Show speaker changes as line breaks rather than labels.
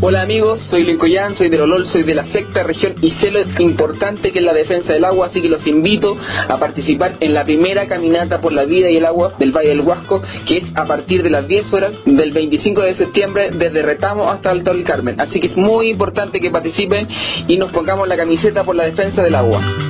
Hola amigos, soy Lincoyán, soy del Olol, soy de la sexta región y sé lo importante que es la defensa del agua, así que los invito a participar en la primera caminata por la vida y el agua del Valle del Huasco, que es a partir de las 10 horas del 25 de septiembre desde Retamo hasta Alto del Carmen. Así que es muy importante que participen y nos pongamos la camiseta por la defensa del agua.